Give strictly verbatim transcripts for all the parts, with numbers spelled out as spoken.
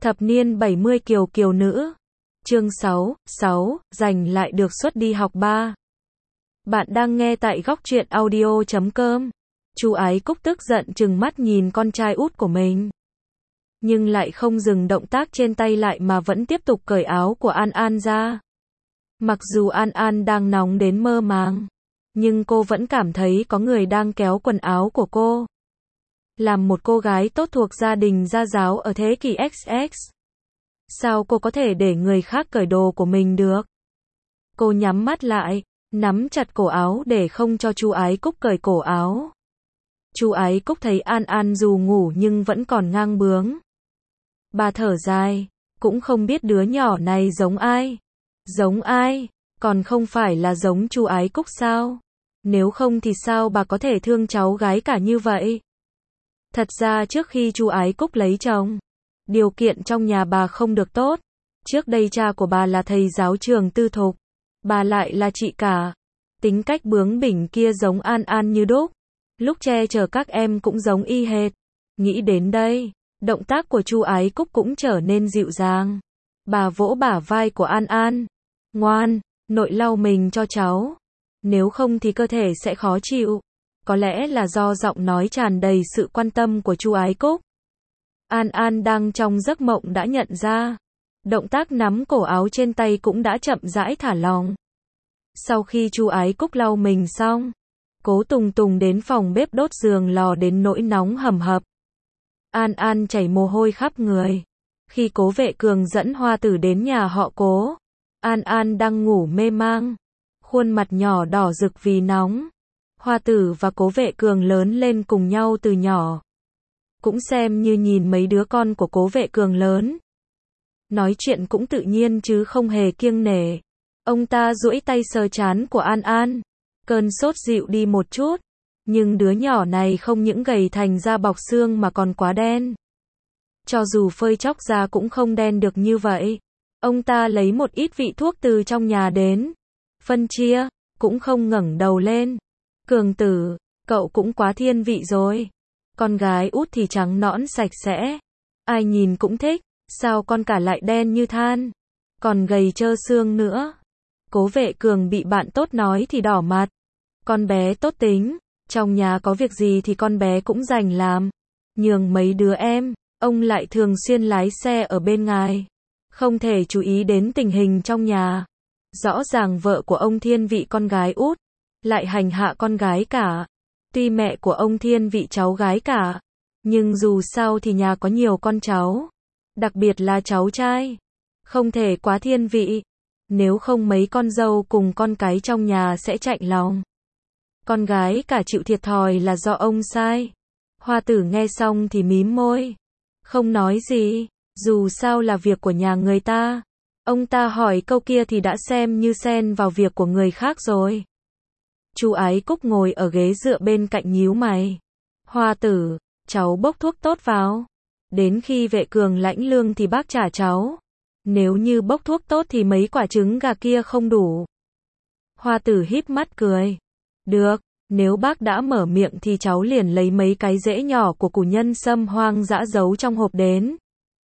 Thập niên bảy mươi kiều kiều nữ. Chương sáu, sáu, giành lại được suất đi học ba. Bạn đang nghe tại góc truyện audio chấm com. Chu Ái Cúc tức giận trừng mắt nhìn con trai út của mình. Nhưng lại không dừng động tác trên tay lại mà vẫn tiếp tục cởi áo của An An ra. Mặc dù An An đang nóng đến mơ màng, nhưng cô vẫn cảm thấy có người đang kéo quần áo của cô. Làm một cô gái tốt thuộc gia đình gia giáo ở thế kỷ ích ích, sao cô có thể để người khác cởi đồ của mình được? Cô nhắm mắt lại, nắm chặt cổ áo để không cho Chu Ái Cúc cởi cổ áo. Chu Ái Cúc thấy An An dù ngủ nhưng vẫn còn ngang bướng. Bà thở dài, cũng không biết đứa nhỏ này giống ai. Giống ai? Còn không phải là giống Chu Ái Cúc sao? Nếu không thì sao bà có thể thương cháu gái cả như vậy? Thật ra trước khi Chu Ái Cúc lấy chồng, điều kiện trong nhà bà không được tốt. Trước đây cha của bà là thầy giáo trường tư thục, bà lại là chị cả. Tính cách bướng bỉnh kia giống An An như đúc. Lúc che chở các em cũng giống y hệt. Nghĩ đến đây, động tác của Chu Ái Cúc cũng trở nên dịu dàng. Bà vỗ bả vai của An An. Ngoan, nội lau mình cho cháu. Nếu không thì cơ thể sẽ khó chịu. Có lẽ là do giọng nói tràn đầy sự quan tâm của Chu Ái Cúc. An An đang trong giấc mộng đã nhận ra. Động tác nắm cổ áo trên tay cũng đã chậm rãi thả lỏng. Sau khi Chu Ái Cúc lau mình xong, Cố Tùng Tùng đến phòng bếp đốt giường lò đến nỗi nóng hầm hập. An An chảy mồ hôi khắp người. Khi Cố Vệ Cường dẫn Hoa Tử đến nhà họ Cố, An An đang ngủ mê mang, khuôn mặt nhỏ đỏ rực vì nóng. Hoa Tử và Cố Vệ Cường lớn lên cùng nhau từ nhỏ, cũng xem như nhìn mấy đứa con của Cố Vệ Cường lớn. Nói chuyện cũng tự nhiên chứ không hề kiêng nể. Ông ta duỗi tay sờ trán của An An, cơn sốt dịu đi một chút, nhưng đứa nhỏ này không những gầy thành da bọc xương mà còn quá đen. Cho dù phơi chóc ra cũng không đen được như vậy. Ông ta lấy một ít vị thuốc từ trong nhà đến, phân chia, cũng không ngẩng đầu lên. Cường tử, cậu cũng quá thiên vị rồi. Con gái út thì trắng nõn sạch sẽ, ai nhìn cũng thích, sao con cả lại đen như than, còn gầy trơ xương nữa. Cố Vệ Cường bị bạn tốt nói thì đỏ mặt. Con bé tốt tính, trong nhà có việc gì thì con bé cũng rành làm. Nhường mấy đứa em, ông lại thường xuyên lái xe ở bên ngài, không thể chú ý đến tình hình trong nhà. Rõ ràng vợ của ông thiên vị con gái út, lại hành hạ con gái cả. Tuy mẹ của ông thiên vị cháu gái cả, nhưng dù sao thì nhà có nhiều con cháu, đặc biệt là cháu trai, không thể quá thiên vị. Nếu không mấy con dâu cùng con cái trong nhà sẽ chạnh lòng. Con gái cả chịu thiệt thòi là do ông sai. Hoa Tử nghe xong thì mím môi, không nói gì, dù sao là việc của nhà người ta. Ông ta hỏi câu kia thì đã xem như xen vào việc của người khác rồi. Chu Ái Cúc ngồi ở ghế dựa bên cạnh nhíu mày. Hoa Tử, cháu bốc thuốc tốt vào. Đến khi Vệ Cường lãnh lương thì bác trả cháu. Nếu như bốc thuốc tốt thì mấy quả trứng gà kia không đủ. Hoa Tử híp mắt cười. Được, nếu bác đã mở miệng thì cháu liền lấy mấy cái rễ nhỏ của củ nhân sâm hoang dã giấu trong hộp đến.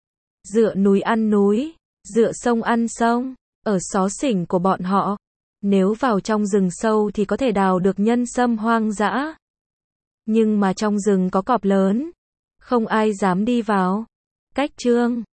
Dựa núi ăn núi, dựa sông ăn sông, ở xó xỉnh của bọn họ. Nếu vào trong rừng sâu thì có thể đào được nhân sâm hoang dã. Nhưng mà trong rừng có cọp lớn, không ai dám đi vào. Cách chương